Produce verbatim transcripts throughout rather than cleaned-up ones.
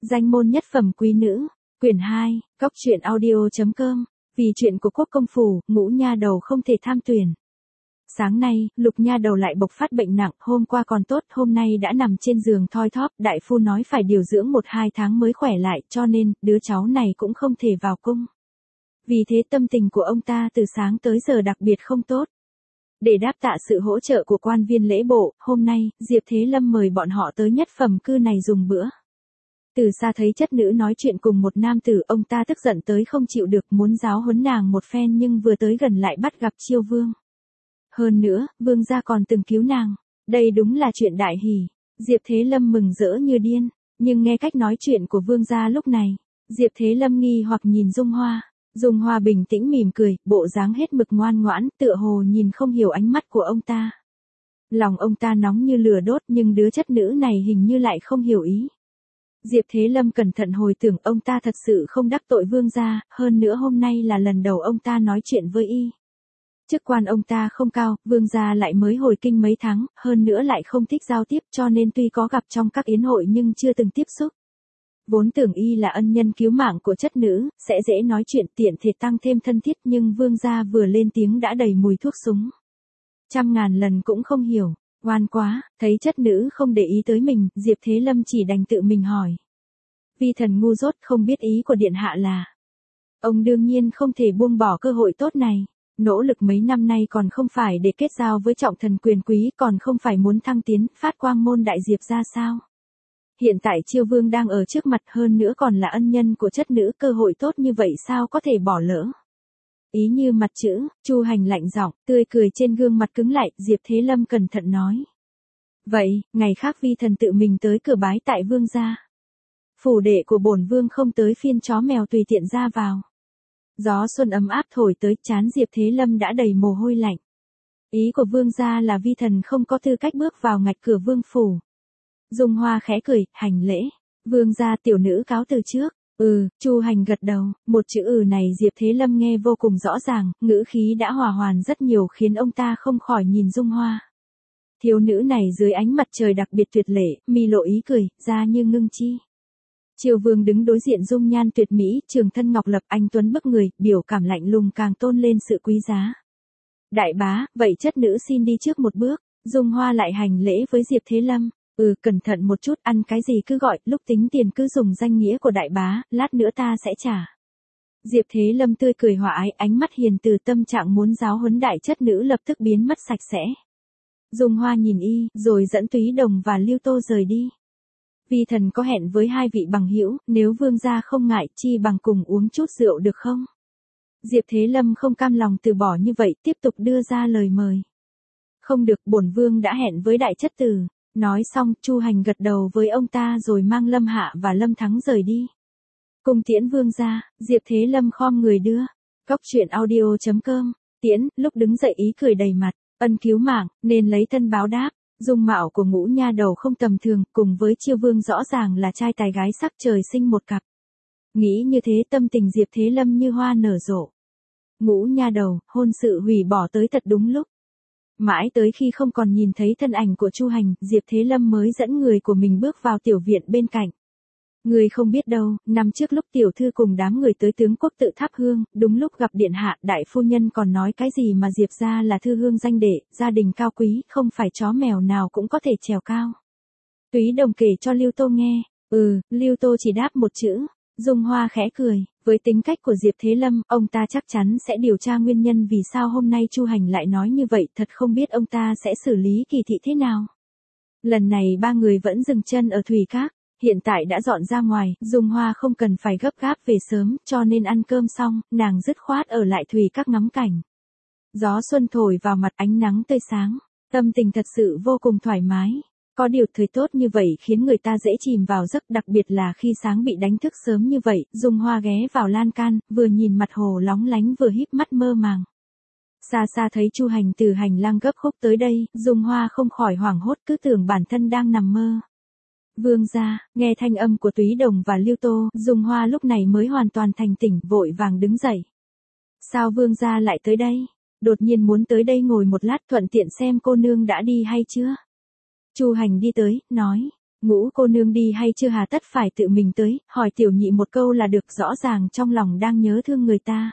Danh môn nhất phẩm quý nữ, quyển hai, cóc truyện audio chấm com, vì chuyện của quốc công phủ, Ngũ nha đầu không thể tham tuyển. Sáng nay, Lục nha đầu lại bộc phát bệnh nặng, hôm qua còn tốt, hôm nay đã nằm trên giường thoi thóp, đại phu nói phải điều dưỡng một hai tháng mới khỏe lại, cho nên, đứa cháu này cũng không thể vào cung. Vì thế tâm tình của ông ta từ sáng tới giờ đặc biệt không tốt. Để đáp tạ sự hỗ trợ của quan viên lễ bộ, hôm nay, Diệp Thế Lâm mời bọn họ tới nhất phẩm cư này dùng bữa. Từ xa thấy chất nữ nói chuyện cùng một nam tử, ông ta tức giận tới không chịu được, muốn giáo huấn nàng một phen, nhưng vừa tới gần lại bắt gặp Chiêu Vương. Hơn nữa, Vương gia còn từng cứu nàng. Đây đúng là chuyện đại hỷ. Diệp Thế Lâm mừng rỡ như điên, nhưng nghe cách nói chuyện của Vương gia lúc này, Diệp Thế Lâm nghi hoặc nhìn Dung Hoa. Dung Hoa bình tĩnh mỉm cười, bộ dáng hết mực ngoan ngoãn, tựa hồ nhìn không hiểu ánh mắt của ông ta. Lòng ông ta nóng như lửa đốt, nhưng đứa chất nữ này hình như lại không hiểu ý. Diệp Thế Lâm cẩn thận hồi tưởng, ông ta thật sự không đắc tội Vương gia, hơn nữa hôm nay là lần đầu ông ta nói chuyện với y. Chức quan ông ta không cao, Vương gia lại mới hồi kinh mấy tháng, hơn nữa lại không thích giao tiếp, cho nên tuy có gặp trong các yến hội nhưng chưa từng tiếp xúc. Vốn tưởng y là ân nhân cứu mạng của chất nữ, sẽ dễ nói chuyện, tiện thể tăng thêm thân thiết, nhưng Vương gia vừa lên tiếng đã đầy mùi thuốc súng. Trăm ngàn lần cũng không hiểu, oan quá, thấy chất nữ không để ý tới mình, Diệp Thế Lâm chỉ đành tự mình hỏi. Vi thần ngu dốt, không biết ý của điện hạ là. Ông đương nhiên không thể buông bỏ cơ hội tốt này. Nỗ lực mấy năm nay còn không phải để kết giao với trọng thần quyền quý, còn không phải muốn thăng tiến, phát quang môn đại Diệp ra sao. Hiện tại Chiêu Vương đang ở trước mặt, hơn nữa còn là ân nhân của chất nữ, cơ hội tốt như vậy sao có thể bỏ lỡ. Ý như mặt chữ, Chu Hành lạnh giọng, tươi cười trên gương mặt cứng lại, Diệp Thế Lâm cẩn thận nói. Vậy, ngày khác vi thần tự mình tới cửa bái tại Vương gia. Phủ đệ của bổn Vương không tới phiên chó mèo tùy tiện ra vào. Gió xuân ấm áp thổi tới, trán Diệp Thế Lâm đã đầy mồ hôi lạnh. Ý của Vương gia là vi thần không có tư cách bước vào ngạch cửa Vương phủ. Dung Hoa khẽ cười, hành lễ. Vương gia, tiểu nữ cáo từ trước. Ừ, Chu Hành gật đầu, một chữ ừ này Diệp Thế Lâm nghe vô cùng rõ ràng, ngữ khí đã hòa hoàn rất nhiều khiến ông ta không khỏi nhìn Dung Hoa. Thiếu nữ này dưới ánh mặt trời đặc biệt tuyệt lệ, mi lộ ý cười, da như ngưng chi. Chiêu Vương đứng đối diện dung nhan tuyệt mỹ, trường thân ngọc lập, anh tuấn bức người, biểu cảm lạnh lùng càng tôn lên sự quý giá. Đại bá, vậy chất nữ xin đi trước một bước. Dung Hoa lại hành lễ với Diệp Thế Lâm. Ừ, cẩn thận một chút, ăn cái gì cứ gọi, lúc tính tiền cứ dùng danh nghĩa của đại bá, lát nữa ta sẽ trả. Diệp Thế Lâm tươi cười hòa ái, ánh mắt hiền từ, tâm trạng muốn giáo huấn đại chất nữ lập tức biến mất sạch sẽ. Dung Hoa nhìn y, rồi dẫn Túy Đồng và Lưu Tô rời đi. Vi thần có hẹn với hai vị bằng hữu, nếu Vương gia không ngại, chi bằng cùng uống chút rượu được không? Diệp Thế Lâm không cam lòng từ bỏ như vậy, tiếp tục đưa ra lời mời. Không được, bổn Vương đã hẹn với đại chất tử. Nói xong, Chu Hành gật đầu với ông ta rồi mang Lâm Hạ và Lâm Thắng rời đi. Cung tiễn Vương gia, Diệp Thế Lâm khom người đưa. Cóc truyện audio chấm com, tiễn, lúc đứng dậy ý cười đầy mặt, ân cứu mạng, nên lấy thân báo đáp. Dung mạo của Ngũ nha đầu không tầm thường, cùng với Chiêu Vương rõ ràng là trai tài gái sắc, trời sinh một cặp. Nghĩ như thế tâm tình Diệp Thế Lâm như hoa nở rộ. Ngũ nha đầu, hôn sự hủy bỏ tới thật đúng lúc. Mãi tới khi không còn nhìn thấy thân ảnh của Chu Hành, Diệp Thế Lâm mới dẫn người của mình bước vào tiểu viện bên cạnh. Người không biết đâu, năm trước lúc tiểu thư cùng đám người tới tướng quốc tự thắp hương, đúng lúc gặp điện hạ, đại phu nhân còn nói cái gì mà Diệp gia là thư hương danh đệ, gia đình cao quý, không phải chó mèo nào cũng có thể trèo cao. Túy Đồng kể cho Lưu Tô nghe. Ừ, Lưu Tô chỉ đáp một chữ. Dung Hoa khẽ cười, với tính cách của Diệp Thế Lâm, ông ta chắc chắn sẽ điều tra nguyên nhân vì sao hôm nay Chu Hành lại nói như vậy, thật không biết ông ta sẽ xử lý kỳ thị thế nào. Lần này ba người vẫn dừng chân ở Thủy Các, hiện tại đã dọn ra ngoài, Dung Hoa không cần phải gấp gáp về sớm, cho nên ăn cơm xong, nàng dứt khoát ở lại Thủy Các ngắm cảnh. Gió xuân thổi vào mặt, ánh nắng tươi sáng, tâm tình thật sự vô cùng thoải mái. Có điều thời tốt như vậy khiến người ta dễ chìm vào giấc, đặc biệt là khi sáng bị đánh thức sớm như vậy. Dung Hoa ghé vào lan can, vừa nhìn mặt hồ lóng lánh vừa híp mắt mơ màng. Xa xa thấy Chu Hành từ hành lang gấp khúc tới đây, Dung Hoa không khỏi hoảng hốt, cứ tưởng bản thân đang nằm mơ. Vương gia, nghe thanh âm của Túy Đồng và Lưu Tô, Dung Hoa lúc này mới hoàn toàn thành tỉnh, vội vàng đứng dậy. Sao Vương gia lại tới đây? Đột nhiên muốn tới đây ngồi một lát, thuận tiện xem cô nương đã đi hay chưa? Chu Hành đi tới, nói, Ngũ cô nương đi hay chưa hà tất phải tự mình tới, hỏi tiểu nhị một câu là được, rõ ràng trong lòng đang nhớ thương người ta.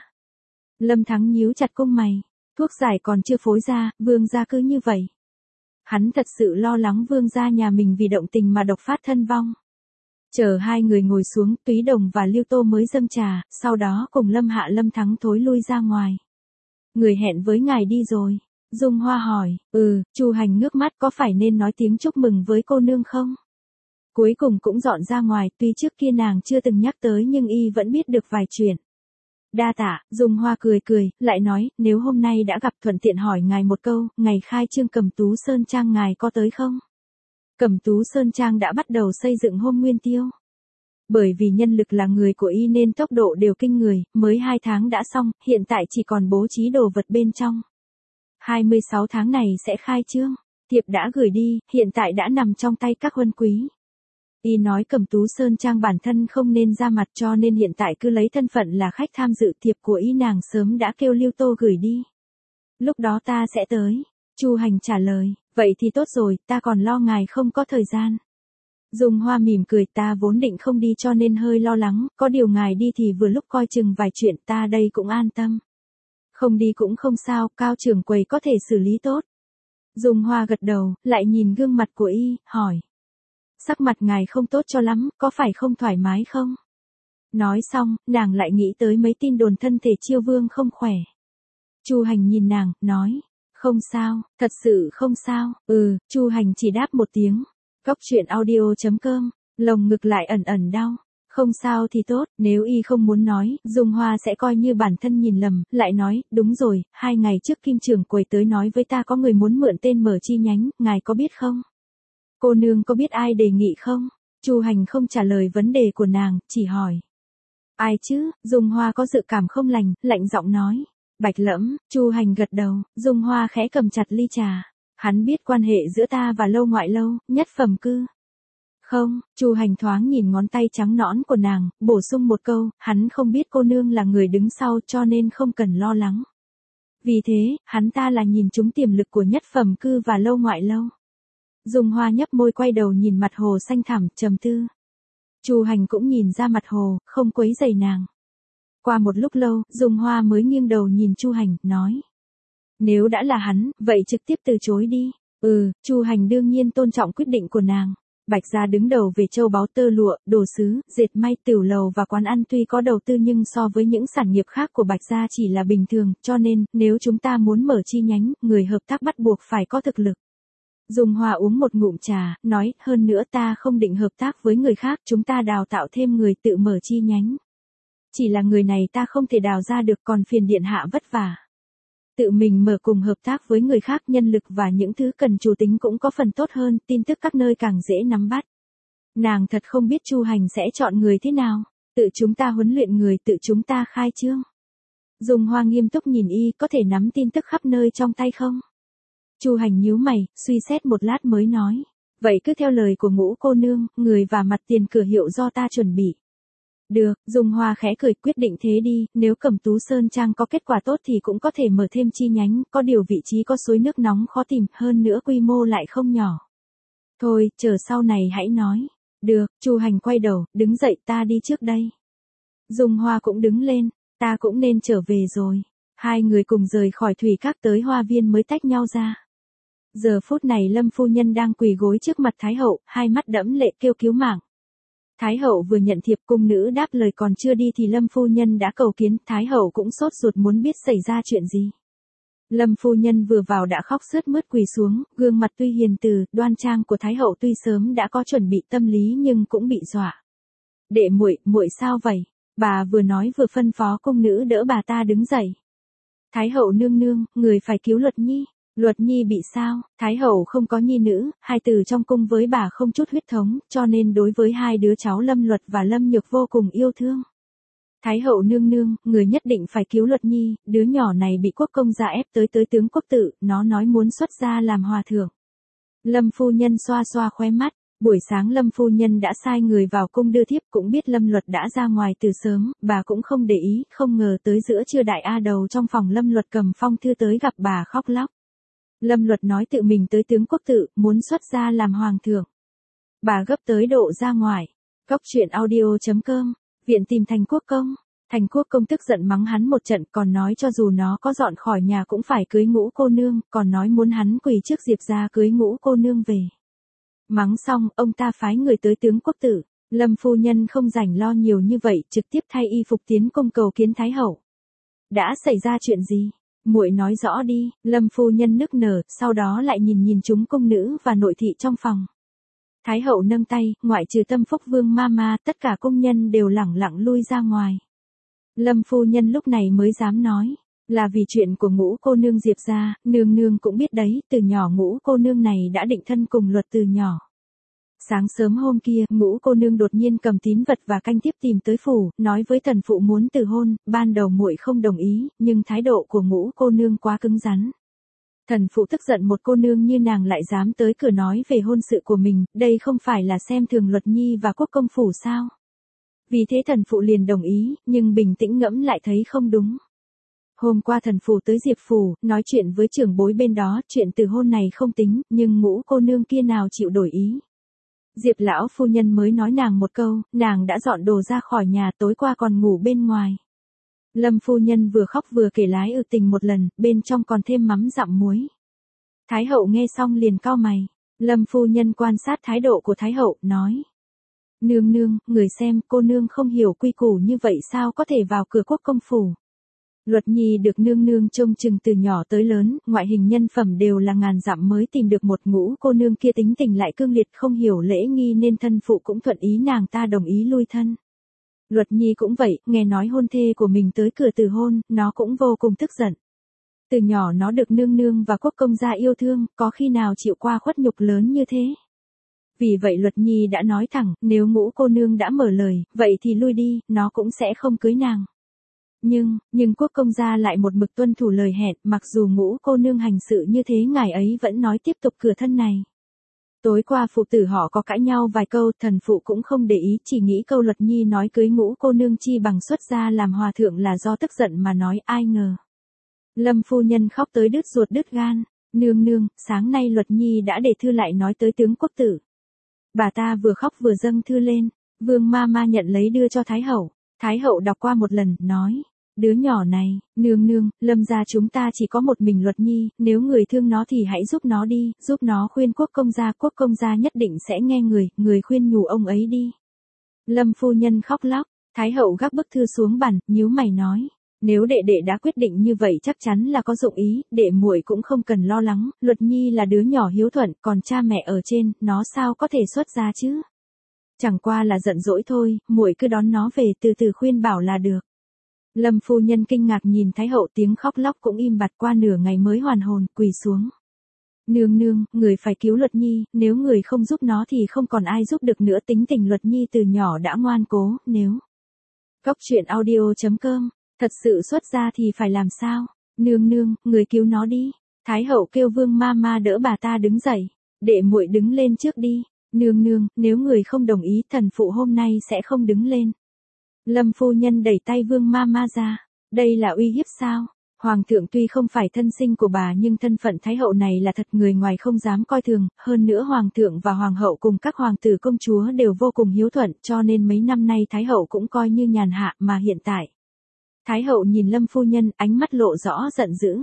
Lâm Thắng nhíu chặt cung mày, thuốc giải còn chưa phối ra, vương gia cứ như vậy. Hắn thật sự lo lắng vương gia nhà mình vì động tình mà độc phát thân vong. Chờ hai người ngồi xuống, Túy Đồng và Lưu Tô mới dâng trà, sau đó cùng Lâm Hạ Lâm Thắng thối lui ra ngoài. Người hẹn với ngài đi rồi. Dung Hoa hỏi, ừ, Chu Hành ngước mắt, có phải nên nói tiếng chúc mừng với cô nương không? Cuối cùng cũng dọn ra ngoài, tuy trước kia nàng chưa từng nhắc tới nhưng y vẫn biết được vài chuyện. Đa tạ, Dung Hoa cười cười, lại nói, nếu hôm nay đã gặp thuận tiện hỏi ngài một câu, ngày khai trương Cẩm Tú Sơn Trang ngài có tới không? Cẩm Tú Sơn Trang đã bắt đầu xây dựng hôm nguyên tiêu. Bởi vì nhân lực là người của y nên tốc độ đều kinh người, mới hai tháng đã xong, hiện tại chỉ còn bố trí đồ vật bên trong. hai mươi sáu tháng này sẽ khai trương, thiệp đã gửi đi, hiện tại đã nằm trong tay các huân quý. Y nói Cẩm Tú Sơn Trang bản thân không nên ra mặt cho nên hiện tại cứ lấy thân phận là khách tham dự, thiệp của y nàng sớm đã kêu Lưu Tô gửi đi. Lúc đó ta sẽ tới. Chu Hành trả lời, vậy thì tốt rồi, ta còn lo ngài không có thời gian. Dung Hoa mỉm cười, ta vốn định không đi cho nên hơi lo lắng, có điều ngài đi thì vừa lúc coi chừng vài chuyện, ta đây cũng an tâm. Không đi cũng không sao, Cao trưởng quầy có thể xử lý tốt. Dung Hoa gật đầu, lại nhìn gương mặt của y, hỏi. Sắc mặt ngài không tốt cho lắm, có phải không thoải mái không? Nói xong, nàng lại nghĩ tới mấy tin đồn thân thể Chiêu Vương không khỏe. Chu Hành nhìn nàng, nói. Không sao, thật sự không sao, ừ, Chu Hành chỉ đáp một tiếng. Cóc truyện audio chấm com, lồng ngực lại ẩn ẩn đau. Không sao thì tốt, nếu y không muốn nói, Dung Hoa sẽ coi như bản thân nhìn lầm, lại nói, đúng rồi, hai ngày trước Kim trưởng quầy tới nói với ta có người muốn mượn tên mở chi nhánh, ngài có biết không? Cô nương có biết ai đề nghị không? Chu Hành không trả lời vấn đề của nàng, chỉ hỏi. Ai chứ? Dung Hoa có dự cảm không lành, lạnh giọng nói. Bạch Lẫm. Chu Hành gật đầu, Dung Hoa khẽ cầm chặt ly trà. Hắn biết quan hệ giữa ta và Lâu Ngoại Lâu, nhất phẩm cư. Không, Chu Hành thoáng nhìn ngón tay trắng nõn của nàng, bổ sung một câu, hắn không biết cô nương là người đứng sau cho nên không cần lo lắng. Vì thế, hắn ta là nhìn trúng tiềm lực của nhất phẩm cư và Lâu Ngoại Lâu. Dung Hoa nhấp môi quay đầu nhìn mặt hồ xanh thẳm, trầm tư. Chu Hành cũng nhìn ra mặt hồ, không quấy rầy nàng. Qua một lúc lâu, Dung Hoa mới nghiêng đầu nhìn Chu Hành, nói. Nếu đã là hắn, vậy trực tiếp từ chối đi. Ừ, Chu Hành đương nhiên tôn trọng quyết định của nàng. Bạch gia đứng đầu về châu báu tơ lụa, đồ sứ, dệt may, tửu lầu và quán ăn tuy có đầu tư nhưng so với những sản nghiệp khác của Bạch gia chỉ là bình thường, cho nên, nếu chúng ta muốn mở chi nhánh, người hợp tác bắt buộc phải có thực lực. Dung Hoa uống một ngụm trà, nói, hơn nữa ta không định hợp tác với người khác, chúng ta đào tạo thêm người tự mở chi nhánh. Chỉ là người này ta không thể đào ra được, còn phiền điện hạ vất vả. Tự mình mở cùng hợp tác với người khác, nhân lực và những thứ cần chủ tính cũng có phần tốt hơn, tin tức các nơi càng dễ nắm bắt. Nàng thật không biết Chu Hành sẽ chọn người thế nào, tự chúng ta huấn luyện người, tự chúng ta khai trương. Dung Hoa nghiêm túc nhìn y, có thể nắm tin tức khắp nơi trong tay không? Chu Hành nhíu mày, suy xét một lát mới nói, vậy cứ theo lời của Ngũ cô nương, người và mặt tiền cửa hiệu do ta chuẩn bị. Được, Dung Hoa khẽ cười, quyết định thế đi, nếu Cẩm Tú Sơn Trang có kết quả tốt thì cũng có thể mở thêm chi nhánh, có điều vị trí có suối nước nóng khó tìm, hơn nữa quy mô lại không nhỏ. Thôi, chờ sau này hãy nói. Được, Chu Hành quay đầu, đứng dậy, ta đi trước đây. Dung Hoa cũng đứng lên, ta cũng nên trở về rồi. Hai người cùng rời khỏi thủy các tới hoa viên mới tách nhau ra. Giờ phút này Lâm phu nhân đang quỳ gối trước mặt Thái hậu, hai mắt đẫm lệ kêu cứu mạng. Thái hậu vừa nhận thiệp, cung nữ đáp lời còn chưa đi thì Lâm phu nhân đã cầu kiến, Thái hậu cũng sốt ruột muốn biết xảy ra chuyện gì. Lâm phu nhân vừa vào đã khóc sướt mướt quỳ xuống, gương mặt tuy hiền từ, đoan trang của Thái hậu tuy sớm đã có chuẩn bị tâm lý nhưng cũng bị dọa. Đệ muội, muội sao vậy? Bà vừa nói vừa phân phó cung nữ đỡ bà ta đứng dậy. Thái hậu nương nương, người phải cứu Luật Nhi. Luật Nhi bị sao? Thái hậu không có nhi nữ, hai từ trong cung với bà không chút huyết thống, cho nên đối với hai đứa cháu Lâm Luật và Lâm Nhược vô cùng yêu thương. Thái hậu nương nương, người nhất định phải cứu Luật Nhi, đứa nhỏ này bị quốc công gia ép tới tới tướng quốc tự, nó nói muốn xuất gia làm hòa thượng. Lâm phu nhân xoa xoa khóe mắt, buổi sáng Lâm phu nhân đã sai người vào cung đưa thiếp, cũng biết Lâm Luật đã ra ngoài từ sớm, bà cũng không để ý, không ngờ tới giữa trưa đại a đầu trong phòng Lâm Luật cầm phong thư tới gặp bà khóc lóc. Lâm Luật nói tự mình tới tướng quốc tự, muốn xuất gia làm hoàng thượng. Bà gấp tới độ ra ngoài. Cóc truyện audio chấm com, viện tìm Thành Quốc Công. Thành Quốc Công tức giận mắng hắn một trận, còn nói cho dù nó có dọn khỏi nhà cũng phải cưới Ngũ cô nương, còn nói muốn hắn quỳ trước Diệp gia cưới Ngũ cô nương về. Mắng xong, ông ta phái người tới tướng quốc tử. Lâm phu nhân không rảnh lo nhiều như vậy, trực tiếp thay y phục tiến công cầu kiến Thái hậu. Đã xảy ra chuyện gì? Muội nói rõ đi. Lâm phu nhân nức nở, sau đó lại nhìn nhìn chúng cung nữ và nội thị trong phòng. Thái hậu nâng tay, ngoại trừ Tâm Phúc Vương Mama, tất cả công nhân đều lẳng lặng lui ra ngoài. Lâm phu nhân lúc này mới dám nói, là vì chuyện của Ngũ cô nương Diệp gia, nương nương cũng biết đấy, từ nhỏ Ngũ cô nương này đã định thân cùng Luật từ nhỏ. Sáng sớm hôm kia, Ngũ cô nương đột nhiên cầm tín vật và canh tiếp tìm tới phủ, nói với thần phụ muốn từ hôn, ban đầu muội không đồng ý, nhưng thái độ của Ngũ cô nương quá cứng rắn. Thần phụ tức giận một cô nương như nàng lại dám tới cửa nói về hôn sự của mình, đây không phải là xem thường Luật nhi và Quốc công phủ sao? Vì thế thần phụ liền đồng ý, nhưng bình tĩnh ngẫm lại thấy không đúng. Hôm qua thần phụ tới Diệp phủ, nói chuyện với trưởng bối bên đó, chuyện từ hôn này không tính, nhưng Ngũ cô nương kia nào chịu đổi ý. Diệp lão phu nhân mới nói nàng một câu, nàng đã dọn đồ ra khỏi nhà, tối qua còn ngủ bên ngoài. Lâm phu nhân vừa khóc vừa kể lái ư tình một lần, bên trong còn thêm mắm dặm muối. Thái hậu nghe xong liền cau mày. Lâm phu nhân quan sát thái độ của Thái hậu, nói. Nương nương, người xem, cô nương không hiểu quy củ như vậy sao có thể vào cửa Quốc công phủ. Luật nhi được nương nương trông chừng từ nhỏ tới lớn, ngoại hình nhân phẩm đều là ngàn dặm mới tìm được một Ngũ cô nương kia tính tình lại cương liệt không hiểu lễ nghi nên thân phụ cũng thuận ý nàng ta đồng ý lui thân. Luật nhi cũng vậy, nghe nói hôn thê của mình tới cửa từ hôn, nó cũng vô cùng tức giận. Từ nhỏ nó được nương nương và Quốc công gia yêu thương, có khi nào chịu qua khuất nhục lớn như thế. Vì vậy Luật nhi đã nói thẳng, nếu Ngũ cô nương đã mở lời, vậy thì lui đi, nó cũng sẽ không cưới nàng. Nhưng, nhưng Quốc công gia lại một mực tuân thủ lời hẹn, mặc dù Ngũ cô nương hành sự như thế ngài ấy vẫn nói tiếp tục cửa thân này. Tối qua phụ tử họ có cãi nhau vài câu, thần phụ cũng không để ý, chỉ nghĩ câu Luật nhi nói cưới Ngũ cô nương chi bằng xuất gia làm hòa thượng là do tức giận mà nói, ai ngờ. Lâm phu nhân khóc tới đứt ruột đứt gan, nương nương, sáng nay Luật nhi đã để thư lại nói tới tướng quốc tử. Bà ta vừa khóc vừa dâng thư lên, Vương Mama nhận lấy đưa cho Thái hậu. Thái hậu đọc qua một lần, nói, đứa nhỏ này, nương nương, Lâm gia chúng ta chỉ có một mình Luật nhi, nếu người thương nó thì hãy giúp nó đi, giúp nó khuyên Quốc công gia, Quốc công gia nhất định sẽ nghe người, người khuyên nhủ ông ấy đi. Lâm phu nhân khóc lóc, Thái hậu gác bức thư xuống bàn, nhíu mày nói, nếu đệ đệ đã quyết định như vậy chắc chắn là có dụng ý, đệ muội cũng không cần lo lắng, Luật nhi là đứa nhỏ hiếu thuận, còn cha mẹ ở trên, nó sao có thể xuất gia chứ? Chẳng qua là giận dỗi thôi, muội cứ đón nó về từ từ khuyên bảo là được. Lâm phu nhân kinh ngạc nhìn Thái hậu, tiếng khóc lóc cũng im bặt, qua nửa ngày mới hoàn hồn, quỳ xuống. Nương nương, người phải cứu Luật nhi, nếu người không giúp nó thì không còn ai giúp được nữa, tính tình Luật nhi từ nhỏ đã ngoan cố, nếu. Cóc truyện audio chấm com, thật sự xuất gia thì phải làm sao? Nương nương, người cứu nó đi. Thái hậu kêu Vương Mama đỡ bà ta đứng dậy, để muội đứng lên trước đi. Nương nương, nếu người không đồng ý, thần phụ hôm nay sẽ không đứng lên. Lâm phu nhân đẩy tay Vương Mama ra. Đây là uy hiếp sao? Hoàng thượng tuy không phải thân sinh của bà nhưng thân phận Thái hậu này là thật, người ngoài không dám coi thường, hơn nữa Hoàng thượng và Hoàng hậu cùng các hoàng tử công chúa đều vô cùng hiếu thuận, cho nên mấy năm nay Thái hậu cũng coi như nhàn hạ, mà hiện tại. Thái hậu nhìn Lâm phu nhân, ánh mắt lộ rõ giận dữ.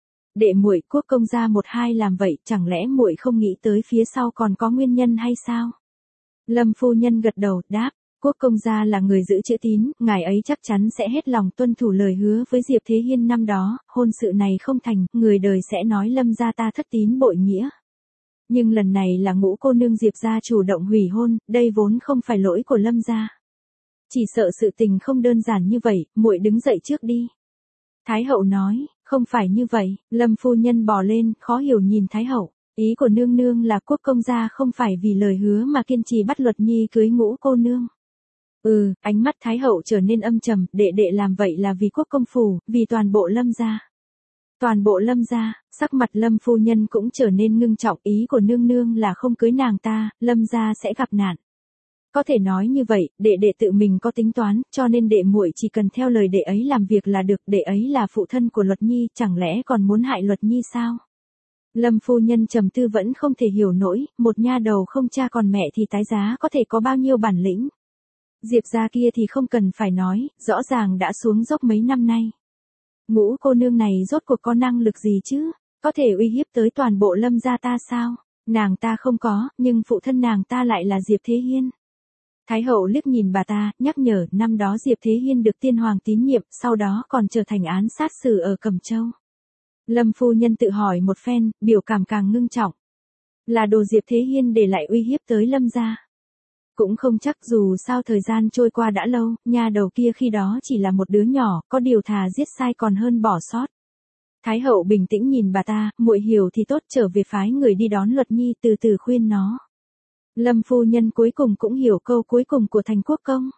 Đệ muội, Quốc công gia một hai làm vậy, chẳng lẽ muội không nghĩ tới phía sau còn có nguyên nhân hay sao? Lâm phu nhân gật đầu, đáp, Quốc công gia là người giữ chữ tín, ngài ấy chắc chắn sẽ hết lòng tuân thủ lời hứa với Diệp Thế Hiên năm đó, hôn sự này không thành, người đời sẽ nói Lâm gia ta thất tín bội nghĩa. Nhưng lần này là Ngũ cô nương Diệp gia chủ động hủy hôn, đây vốn không phải lỗi của Lâm gia. Chỉ sợ sự tình không đơn giản như vậy, muội đứng dậy trước đi. Thái hậu nói, không phải như vậy, Lâm phu nhân bò lên, khó hiểu nhìn Thái hậu, ý của nương nương là Quốc công gia không phải vì lời hứa mà kiên trì bắt Luật nhi cưới Ngũ cô nương. Ừ, ánh mắt Thái hậu trở nên âm trầm, đệ đệ làm vậy là vì Quốc công phủ, vì toàn bộ Lâm gia. Toàn bộ Lâm gia, sắc mặt Lâm phu nhân cũng trở nên ngưng trọng, ý của nương nương là không cưới nàng ta, Lâm gia sẽ gặp nạn. Có thể nói như vậy, đệ đệ tự mình có tính toán, cho nên đệ muội chỉ cần theo lời đệ ấy làm việc là được, đệ ấy là phụ thân của Luật nhi, chẳng lẽ còn muốn hại Luật nhi sao? Lâm phu nhân trầm tư vẫn không thể hiểu nổi, một nha đầu không cha còn mẹ thì tái giá có thể có bao nhiêu bản lĩnh. Diệp gia kia thì không cần phải nói, rõ ràng đã xuống dốc mấy năm nay. Ngũ cô nương này rốt cuộc có năng lực gì chứ, có thể uy hiếp tới toàn bộ Lâm gia ta sao? Nàng ta không có, nhưng phụ thân nàng ta lại là Diệp Thế Hiên. Thái hậu liếc nhìn bà ta, nhắc nhở, năm đó Diệp Thế Hiên được tiên hoàng tín nhiệm, sau đó còn trở thành án sát xử ở Cẩm Châu. Lâm phu nhân tự hỏi một phen, biểu cảm càng ngưng trọng. Là đồ Diệp Thế Hiên để lại uy hiếp tới Lâm gia. Cũng không chắc, dù sao thời gian trôi qua đã lâu, nha đầu kia khi đó chỉ là một đứa nhỏ, có điều thà giết sai còn hơn bỏ sót. Thái hậu bình tĩnh nhìn bà ta, muội hiểu thì tốt, trở về phái người đi đón Luật Nhi, từ từ khuyên nó. Lâm phu nhân cuối cùng cũng hiểu câu cuối cùng của Thành Quốc công.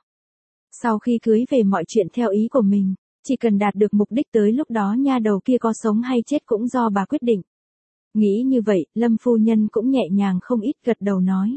Sau khi cưới về mọi chuyện theo ý của mình, chỉ cần đạt được mục đích tới lúc đó nha đầu kia có sống hay chết cũng do bà quyết định. Nghĩ như vậy, Lâm phu nhân cũng nhẹ nhàng không ít, gật đầu nói.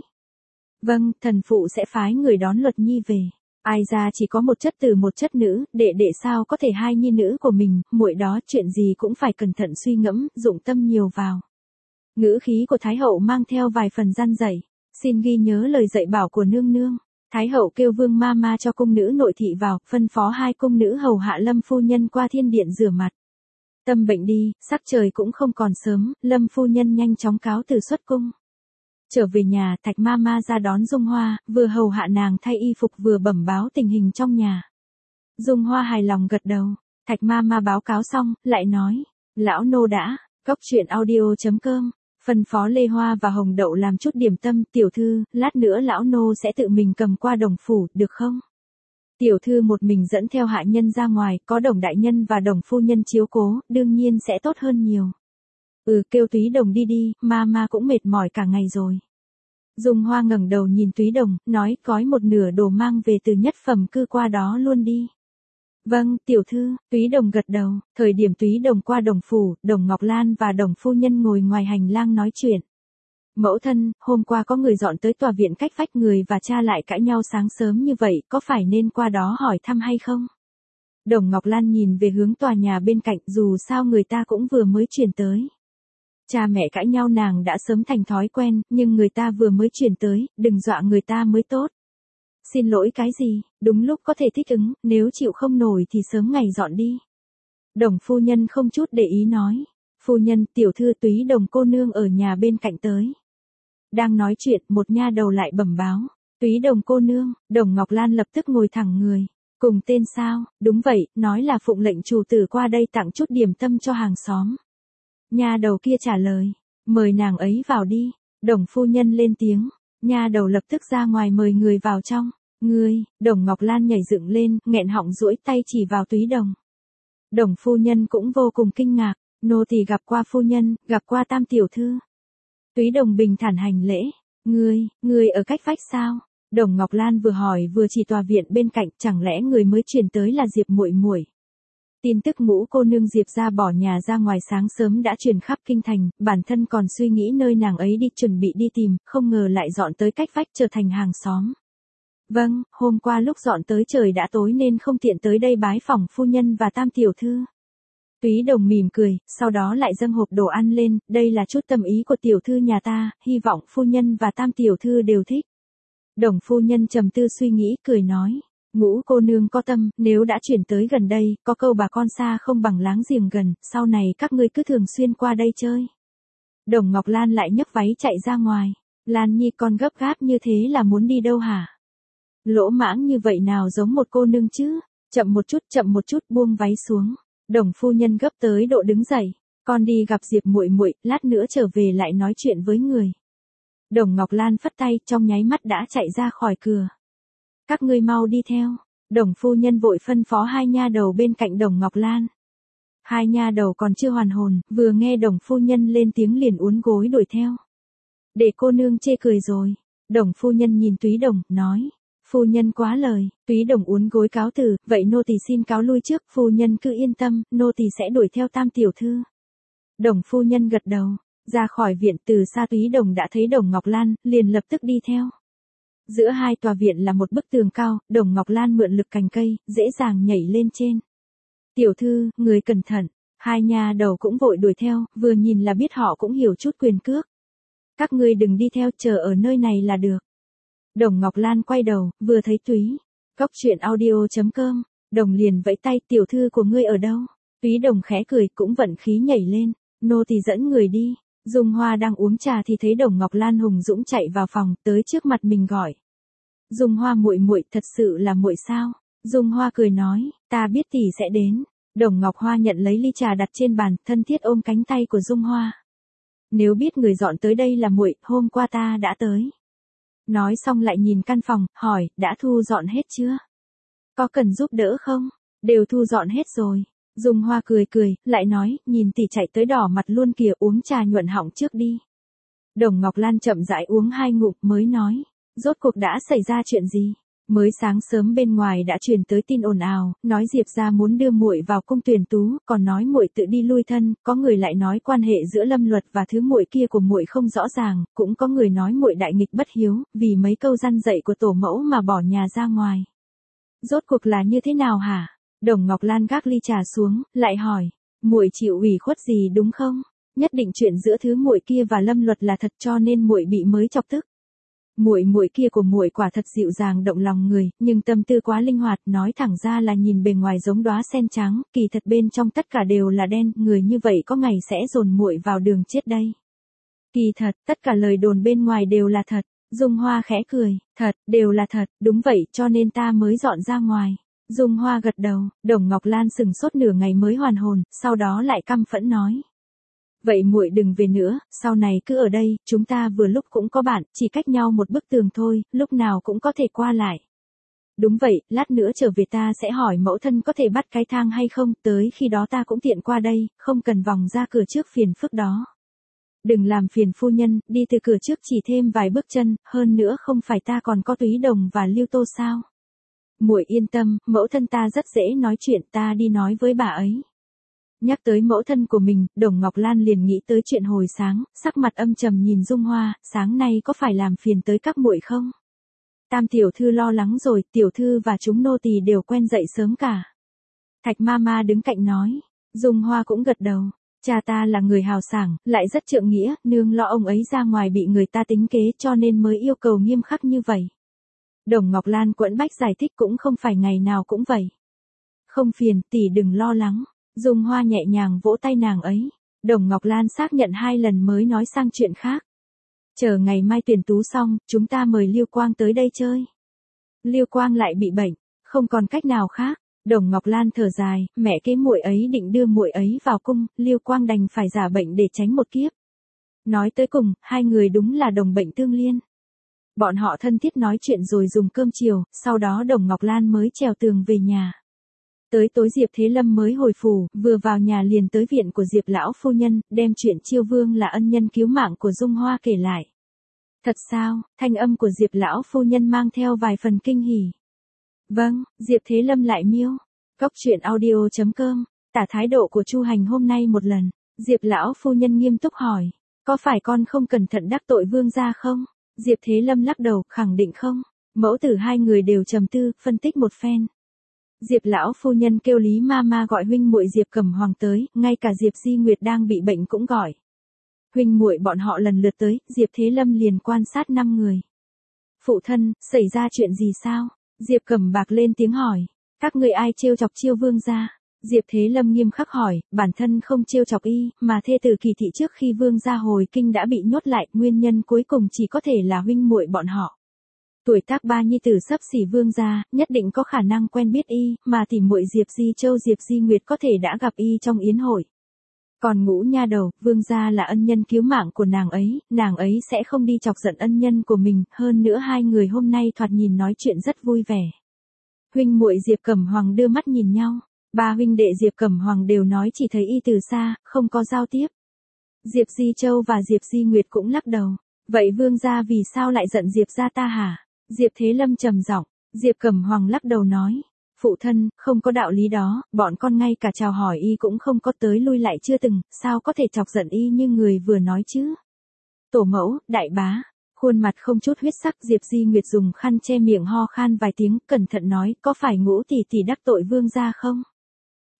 Vâng, thần phụ sẽ phái người đón Luật Nhi về. Ai ra chỉ có một chất từ một chất nữ, đệ đệ sao có thể hai nhi nữ của mình, muội đó chuyện gì cũng phải cẩn thận suy ngẫm, dụng tâm nhiều vào. Ngữ khí của Thái hậu mang theo vài phần gian dạy, xin ghi nhớ lời dạy bảo của nương nương. Thái hậu kêu Vương ma ma cho cung nữ nội thị vào, phân phó hai cung nữ hầu hạ Lâm phu nhân qua thiên điện rửa mặt. Tâm bệnh đi, sắc trời cũng không còn sớm, Lâm phu nhân nhanh chóng cáo từ xuất cung. Trở về nhà, Thạch ma ma ra đón Dung Hoa, vừa hầu hạ nàng thay y phục vừa bẩm báo tình hình trong nhà. Dung Hoa hài lòng gật đầu, Thạch ma ma báo cáo xong, lại nói, lão nô đã, cốc truyện audio chấm com, phân phó Lê Hoa và Hồng Đậu làm chút điểm tâm, tiểu thư, lát nữa lão nô sẽ tự mình cầm qua Đồng phủ, được không? Tiểu thư một mình dẫn theo hạ nhân ra ngoài, có Đồng đại nhân và Đồng phu nhân chiếu cố, đương nhiên sẽ tốt hơn nhiều. Ừ, kêu Túy Đồng đi đi, ma ma cũng mệt mỏi cả ngày rồi. Dung Hoa ngẩng đầu nhìn Túy Đồng, nói, gói một nửa đồ mang về từ nhất phẩm cư qua đó luôn đi. Vâng, tiểu thư, Túy Đồng gật đầu, thời điểm Túy Đồng qua Đồng phủ, Đồng Ngọc Lan và Đồng phu nhân ngồi ngoài hành lang nói chuyện. Mẫu thân, hôm qua có người dọn tới tòa viện cách vách, người và cha lại cãi nhau sáng sớm như vậy, có phải nên qua đó hỏi thăm hay không? Đồng Ngọc Lan nhìn về hướng tòa nhà bên cạnh, dù sao người ta cũng vừa mới chuyển tới. Cha mẹ cãi nhau nàng đã sớm thành thói quen, nhưng người ta vừa mới chuyển tới, đừng dọa người ta mới tốt. Xin lỗi cái gì, đúng lúc có thể thích ứng, nếu chịu không nổi thì sớm ngày dọn đi. Đồng phu nhân không chút để ý nói. Phu nhân, tiểu thư Túy Đồng cô nương ở nhà bên cạnh tới. Đang nói chuyện, một nha đầu lại bẩm báo. Túy Đồng cô nương, Đồng Ngọc Lan lập tức ngồi thẳng người. Cùng tên sao, đúng vậy, nói là phụng lệnh chủ tử qua đây tặng chút điểm tâm cho hàng xóm. Nha đầu kia trả lời, mời nàng ấy vào đi. Đồng phu nhân lên tiếng, nha đầu lập tức ra ngoài mời người vào trong. Ngươi, Đồng Ngọc Lan nhảy dựng lên, nghẹn họng duỗi tay chỉ vào Túy Đồng. Đồng phu nhân cũng vô cùng kinh ngạc, nô tỳ gặp qua phu nhân, gặp qua tam tiểu thư. Túy Đồng bình thản hành lễ, ngươi, ngươi ở cách vách sao? Đồng Ngọc Lan vừa hỏi vừa chỉ tòa viện bên cạnh, chẳng lẽ người mới chuyển tới là Diệp muội muội? Tin tức ngũ cô nương Diệp ra bỏ nhà ra ngoài sáng sớm đã truyền khắp kinh thành, bản thân còn suy nghĩ nơi nàng ấy đi chuẩn bị đi tìm, không ngờ lại dọn tới cách vách trở thành hàng xóm. Vâng, hôm qua lúc dọn tới trời đã tối nên không tiện tới đây bái phỏng phu nhân và tam tiểu thư. Túy Đồng mỉm cười, sau đó lại dâng hộp đồ ăn lên, đây là chút tâm ý của tiểu thư nhà ta, hy vọng phu nhân và tam tiểu thư đều thích. Đồng phu nhân trầm tư suy nghĩ, cười nói, ngũ cô nương có tâm, nếu đã chuyển tới gần đây, có câu bà con xa không bằng láng giềng gần, sau này các ngươi cứ thường xuyên qua đây chơi. Đồng Ngọc Lan lại nhấc váy chạy ra ngoài, Lan Nhi con gấp gáp như thế là muốn đi đâu hả? Lỗ mãng như vậy nào giống một cô nương chứ, chậm một chút chậm một chút buông váy xuống. Đồng phu nhân gấp tới độ đứng dậy, con đi gặp Diệp muội muội, lát nữa trở về lại nói chuyện với người. Đồng Ngọc Lan phất tay, trong nháy mắt đã chạy ra khỏi cửa. Các ngươi mau đi theo. Đồng phu nhân vội phân phó hai nha đầu bên cạnh Đồng Ngọc Lan. Hai nha đầu còn chưa hoàn hồn, vừa nghe Đồng phu nhân lên tiếng liền uốn gối đuổi theo. Để cô nương chê cười rồi. Đồng phu nhân nhìn Túy Đồng, nói. Phu nhân quá lời. Túy Đồng uốn gối cáo từ, vậy nô tỳ xin cáo lui trước, phu nhân cứ yên tâm, nô tỳ sẽ đuổi theo tam tiểu thư. Đồng phu nhân gật đầu, ra khỏi viện, từ xa Túy Đồng đã thấy Đồng Ngọc Lan, liền lập tức đi theo. Giữa hai tòa viện là một bức tường cao, Đồng Ngọc Lan mượn lực cành cây, dễ dàng nhảy lên trên. Tiểu thư, người cẩn thận. Hai nha đầu cũng vội đuổi theo, vừa nhìn là biết họ cũng hiểu chút quyền cước. Các ngươi đừng đi theo, chờ ở nơi này là được. Đồng Ngọc Lan quay đầu, vừa thấy Túy. Cóc truyện audio chấm com, Đồng liền vẫy tay, tiểu thư của ngươi ở đâu? Túy Đồng khẽ cười, cũng vận khí nhảy lên, nô tỳ dẫn người đi. Dung Hoa đang uống trà thì thấy Đồng Ngọc Lan hùng dũng chạy vào phòng, tới trước mặt mình gọi. Dung Hoa muội muội, thật sự là muội sao? Dung Hoa cười nói, ta biết tỷ sẽ đến. Đồng Ngọc Hoa nhận lấy ly trà đặt trên bàn, thân thiết ôm cánh tay của Dung Hoa. Nếu biết người dọn tới đây là muội, hôm qua ta đã tới. Nói xong lại nhìn căn phòng, hỏi, đã thu dọn hết chưa? Có cần giúp đỡ không? Đều thu dọn hết rồi. Dung Hoa cười cười, lại nói, nhìn tỷ chạy tới đỏ mặt luôn kìa, uống trà nhuận họng trước đi. Đồng Ngọc Lan chậm rãi uống hai ngụm mới nói, rốt cuộc đã xảy ra chuyện gì? Mới sáng sớm bên ngoài đã truyền tới tin ồn ào, nói Diệp gia muốn đưa muội vào cung tuyển tú, còn nói muội tự đi lui thân, có người lại nói quan hệ giữa Lâm Luật và thứ muội kia của muội không rõ ràng, cũng có người nói muội đại nghịch bất hiếu, vì mấy câu răn dạy của tổ mẫu mà bỏ nhà ra ngoài. Rốt cuộc là như thế nào hả? Đồng Ngọc Lan gác ly trà xuống, lại hỏi, muội chịu ủy khuất gì đúng không? Nhất định chuyện giữa thứ muội kia và Lâm Luật là thật, cho nên muội bị mới chọc tức. Muội muội kia của muội quả thật dịu dàng động lòng người, nhưng tâm tư quá linh hoạt, nói thẳng ra là nhìn bề ngoài giống đóa sen trắng, kỳ thật bên trong tất cả đều là đen, người như vậy có ngày sẽ dồn muội vào đường chết đây. Kỳ thật, tất cả lời đồn bên ngoài đều là thật. Dung Hoa khẽ cười, thật, đều là thật, đúng vậy, cho nên ta mới dọn ra ngoài. Dung Hoa gật đầu, Đồng Ngọc Lan sừng sốt nửa ngày mới hoàn hồn, sau đó lại căm phẫn nói. Vậy muội đừng về nữa, sau này cứ ở đây, chúng ta vừa lúc cũng có bạn, chỉ cách nhau một bức tường thôi, lúc nào cũng có thể qua lại. Đúng vậy, lát nữa trở về ta sẽ hỏi mẫu thân có thể bắt cái thang hay không, tới khi đó ta cũng tiện qua đây, không cần vòng ra cửa trước phiền phức đó. Đừng làm phiền phu nhân, đi từ cửa trước chỉ thêm vài bước chân, hơn nữa không phải ta còn có Túy Đồng và Lưu Tô sao? Muội yên tâm, mẫu thân ta rất dễ nói chuyện, ta đi nói với bà ấy. Nhắc tới mẫu thân của mình, Đồng Ngọc Lan liền nghĩ tới chuyện hồi sáng, sắc mặt âm trầm nhìn Dung Hoa, sáng nay có phải làm phiền tới các muội không? Tam tiểu thư lo lắng rồi, tiểu thư và chúng nô tỳ đều quen dậy sớm cả. Thạch Mama đứng cạnh nói, Dung Hoa cũng gật đầu. Cha ta là người hào sảng, lại rất trượng nghĩa, nương lo ông ấy ra ngoài bị người ta tính kế cho nên mới yêu cầu nghiêm khắc như vậy. Đồng Ngọc Lan quẫn bách giải thích cũng không phải ngày nào cũng vậy. Không phiền, tỷ đừng lo lắng. Dung Hoa nhẹ nhàng vỗ tay nàng ấy. Đồng Ngọc Lan xác nhận hai lần mới nói sang chuyện khác. Chờ ngày mai tuyển tú xong, chúng ta mời Liêu Quang tới đây chơi. Liêu Quang lại bị bệnh, không còn cách nào khác. Đồng Ngọc Lan thở dài, mẹ kế muội ấy định đưa muội ấy vào cung, Liêu Quang đành phải giả bệnh để tránh một kiếp. Nói tới cùng, hai người đúng là đồng bệnh tương liên. Bọn họ thân thiết nói chuyện rồi dùng cơm chiều, sau đó Đồng Ngọc Lan mới trèo tường về nhà. Tới tối Diệp Thế Lâm mới hồi phủ, vừa vào nhà liền tới viện của Diệp lão phu nhân, đem chuyện Chiêu Vương là ân nhân cứu mạng của Dung Hoa kể lại. Thật sao? Thanh âm của Diệp lão phu nhân mang theo vài phần kinh hỉ. Vâng, Diệp Thế Lâm lại miêu. Cóc truyện audio chấm com, tả thái độ của Chu Hành hôm nay một lần. Diệp lão phu nhân nghiêm túc hỏi, có phải con không cẩn thận đắc tội vương gia không? Diệp Thế Lâm lắc đầu, khẳng định không. Mẫu tử hai người đều trầm tư, phân tích một phen. Diệp lão phu nhân kêu Lý Mama gọi huynh muội Diệp Cẩm Hoàng tới, ngay cả Diệp Di Nguyệt đang bị bệnh cũng gọi. Huynh muội bọn họ lần lượt tới, Diệp Thế Lâm liền quan sát năm người. Phụ thân, xảy ra chuyện gì sao? Diệp Cẩm Bạc lên tiếng hỏi, các người ai trêu chọc Chiêu Vương gia? Diệp Thế Lâm nghiêm khắc hỏi, bản thân không trêu chọc y, mà thê tử Kỳ thị trước khi Vương gia hồi kinh đã bị nhốt lại, nguyên nhân cuối cùng chỉ có thể là huynh muội bọn họ. Tuổi tác ba nhi tử sắp xỉ Vương gia, nhất định có khả năng quen biết y, mà tỉ muội Diệp Di Châu Diệp Di Nguyệt có thể đã gặp y trong yến hội. Còn Ngũ nha đầu, Vương gia là ân nhân cứu mạng của nàng ấy, nàng ấy sẽ không đi chọc giận ân nhân của mình, hơn nữa hai người hôm nay thoạt nhìn nói chuyện rất vui vẻ. Huynh muội Diệp Cẩm Hoàng đưa mắt nhìn nhau, ba huynh đệ Diệp Cẩm Hoàng đều nói chỉ thấy y từ xa, không có giao tiếp. Diệp Di Châu và Diệp Di Nguyệt cũng lắc đầu, vậy Vương gia vì sao lại giận Diệp gia ta hả? Diệp Thế Lâm trầm giọng, Diệp Cẩm Hoàng lắc đầu nói, phụ thân, không có đạo lý đó, bọn con ngay cả chào hỏi y cũng không có, tới lui lại chưa từng, sao có thể chọc giận y như người vừa nói chứ? Tổ mẫu, đại bá, khuôn mặt không chút huyết sắc, Diệp Di Nguyệt dùng khăn che miệng ho khan vài tiếng, cẩn thận nói, có phải Ngũ tỷ tỷ đắc tội Vương gia không?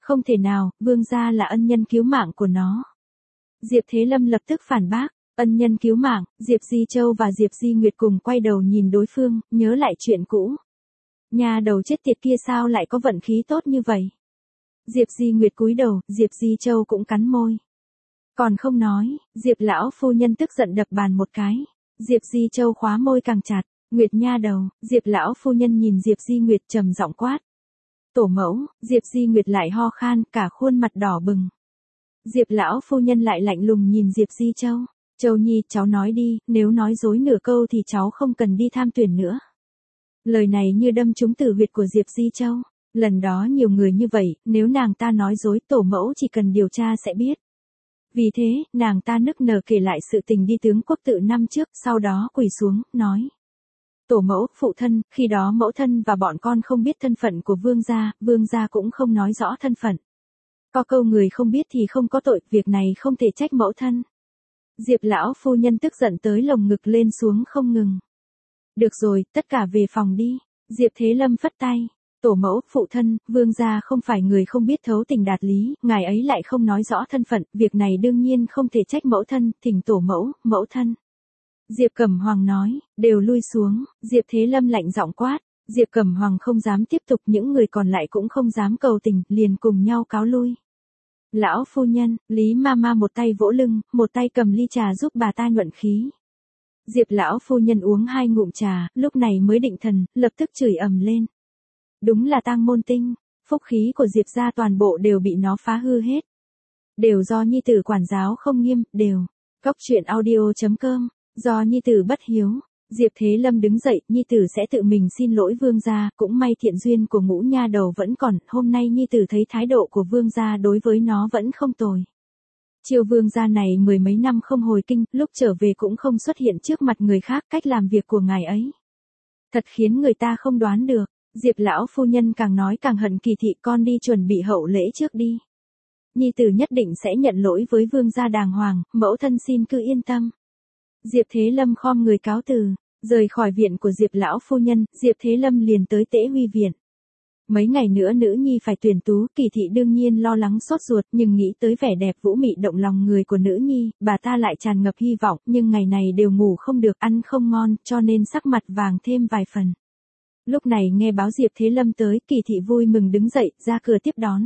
Không thể nào, vương gia là ân nhân cứu mạng của nó. Diệp Thế Lâm lập tức phản bác, ân nhân cứu mạng. Diệp Di Châu và Diệp Di Nguyệt cùng quay đầu nhìn đối phương, nhớ lại chuyện cũ. Nhà đầu chết tiệt kia sao lại có vận khí tốt như vậy? Diệp Di Nguyệt cúi đầu, Diệp Di Châu cũng cắn môi. Còn không nói, Diệp lão phu nhân tức giận đập bàn một cái. Diệp Di Châu khóa môi càng chặt, Nguyệt nha đầu. Diệp lão phu nhân nhìn Diệp Di Nguyệt trầm giọng quát. Tổ mẫu. Diệp Di Nguyệt lại ho khan, cả khuôn mặt đỏ bừng. Diệp lão phu nhân lại lạnh lùng nhìn Diệp Di Châu. Châu Nhi, cháu nói đi, nếu nói dối nửa câu thì cháu không cần đi tham tuyển nữa. Lời này như đâm trúng tử huyệt của Diệp Di Châu. Lần đó nhiều người như vậy, nếu nàng ta nói dối, tổ mẫu chỉ cần điều tra sẽ biết. Vì thế, nàng ta nức nở kể lại sự tình đi tướng quốc tự năm trước, sau đó quỳ xuống, nói. Tổ mẫu, phụ thân, khi đó mẫu thân và bọn con không biết thân phận của vương gia, vương gia cũng không nói rõ thân phận. Có câu người không biết thì không có tội, việc này không thể trách mẫu thân. Diệp lão phu nhân tức giận tới lồng ngực lên xuống không ngừng. Được rồi, tất cả về phòng đi. Diệp Thế Lâm phất tay. Tổ mẫu, phụ thân, vương gia không phải người không biết thấu tình đạt lý, ngài ấy lại không nói rõ thân phận, việc này đương nhiên không thể trách mẫu thân, thỉnh tổ mẫu, mẫu thân. Diệp Cẩm Hoàng nói, đều lui xuống. Diệp Thế Lâm lạnh giọng quát. Diệp Cẩm Hoàng không dám tiếp tục, những người còn lại cũng không dám cầu tình, liền cùng nhau cáo lui. Lão phu nhân, Lý Mama một tay vỗ lưng, một tay cầm ly trà giúp bà ta nhuận khí. Diệp lão phu nhân uống hai ngụm trà, lúc này mới định thần, lập tức chửi ầm lên. Đúng là tang môn tinh, phúc khí của Diệp gia toàn bộ đều bị nó phá hư hết. Đều do nhi tử quản giáo không nghiêm, đều. Cốc truyện audio chấm com, do nhi tử bất hiếu. Diệp Thế Lâm đứng dậy, nhi tử sẽ tự mình xin lỗi vương gia, cũng may thiện duyên của ngũ nha đầu vẫn còn, hôm nay nhi tử thấy thái độ của vương gia đối với nó vẫn không tồi. Chiêu vương gia này mười mấy năm không hồi kinh, lúc trở về cũng không xuất hiện trước mặt người khác, cách làm việc của ngài ấy. Thật khiến người ta không đoán được. Diệp lão phu nhân càng nói càng hận Kỳ thị, con đi chuẩn bị hậu lễ trước đi. Nhi tử nhất định sẽ nhận lỗi với vương gia đàng hoàng, mẫu thân xin cứ yên tâm. Diệp Thế Lâm khom người cáo từ, rời khỏi viện của Diệp lão phu nhân, Diệp Thế Lâm liền tới Tễ Huy viện. Mấy ngày nữa nữ nhi phải tuyển tú, Kỳ thị đương nhiên lo lắng sốt ruột, nhưng nghĩ tới vẻ đẹp vũ mị động lòng người của nữ nhi, bà ta lại tràn ngập hy vọng, nhưng ngày này đều ngủ không được, ăn không ngon, cho nên sắc mặt vàng thêm vài phần. Lúc này nghe báo Diệp Thế Lâm tới, Kỳ thị vui mừng đứng dậy, ra cửa tiếp đón.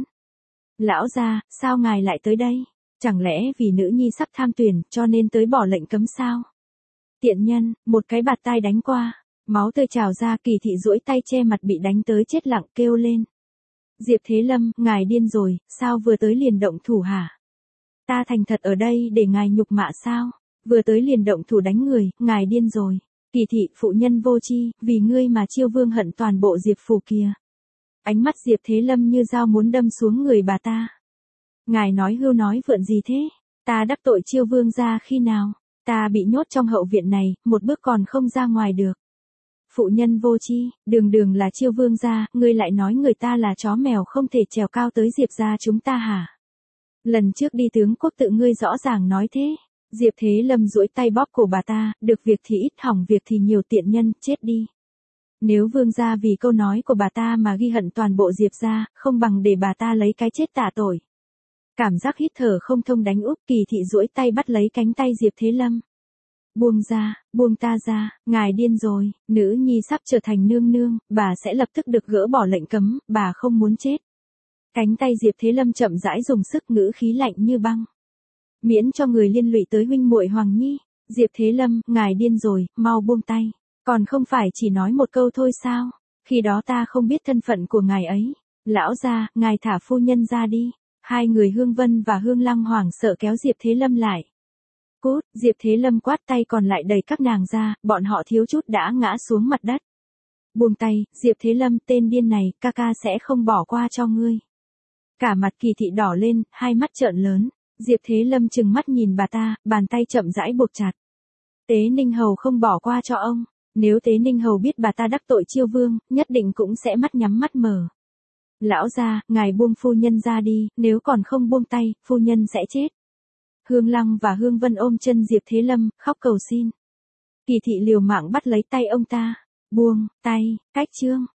Lão gia, sao ngài lại tới đây? Chẳng lẽ vì nữ nhi sắp tham tuyển, cho nên tới bỏ lệnh cấm sao? Tiện nhân, một cái bạt tai đánh qua, máu tươi trào ra, Kỳ thị duỗi tay che mặt bị đánh tới chết lặng kêu lên. Diệp Thế Lâm, ngài điên rồi, sao vừa tới liền động thủ hả? Ta thành thật ở đây để ngài nhục mạ sao? Vừa tới liền động thủ đánh người, ngài điên rồi. Kỳ thị, phụ nhân vô tri, vì ngươi mà Chiêu Vương hận toàn bộ Diệp phủ kia. Ánh mắt Diệp Thế Lâm như dao muốn đâm xuống người bà ta. Ngài nói hưu nói vượn gì thế? Ta đắc tội Chiêu Vương ra khi nào? Ta bị nhốt trong hậu viện này, một bước còn không ra ngoài được. Phụ nhân vô tri, đường đường là Chiêu Vương gia, ngươi lại nói người ta là chó mèo không thể trèo cao tới Diệp gia chúng ta hả? Lần trước đi tướng quốc tự ngươi rõ ràng nói thế. Diệp Thế Lâm duỗi tay bóp cổ bà ta, được việc thì ít, hỏng việc thì nhiều, tiện nhân, chết đi. Nếu vương gia vì câu nói của bà ta mà ghi hận toàn bộ Diệp gia, không bằng để bà ta lấy cái chết tạ tội. Cảm giác hít thở không thông đánh úp, Kỳ thị duỗi tay bắt lấy cánh tay Diệp Thế Lâm. Buông ra, buông ta ra, ngài điên rồi, nữ nhi sắp trở thành nương nương, bà sẽ lập tức được gỡ bỏ lệnh cấm, bà không muốn chết. Cánh tay Diệp Thế Lâm chậm rãi dùng sức, ngữ khí lạnh như băng. Miễn cho người liên lụy tới huynh muội Hoàng Nhi. Diệp Thế Lâm, ngài điên rồi, mau buông tay. Còn không phải chỉ nói một câu thôi sao? Khi đó ta không biết thân phận của ngài ấy. Lão gia, ngài thả phu nhân ra đi. Hai người Hương Vân và Hương Lăng hoảng sợ kéo Diệp Thế Lâm lại. Cút, Diệp Thế Lâm quát tay còn lại đẩy các nàng ra, bọn họ thiếu chút đã ngã xuống mặt đất. Buông tay, Diệp Thế Lâm, tên điên này, ca ca sẽ không bỏ qua cho ngươi. Cả mặt Kỳ thị đỏ lên, hai mắt trợn lớn. Diệp Thế Lâm trừng mắt nhìn bà ta, bàn tay chậm rãi buộc chặt. Tế Ninh Hầu không bỏ qua cho ông. Nếu Tế Ninh Hầu biết bà ta đắc tội Chiêu Vương, nhất định cũng sẽ mắt nhắm mắt mở. Lão gia, ngài buông phu nhân ra đi, nếu còn không buông tay, phu nhân sẽ chết. Hương Lăng và Hương Vân ôm chân Diệp Thế Lâm, khóc cầu xin. Kỳ thị liều mạng bắt lấy tay ông ta. Buông tay, cách chương.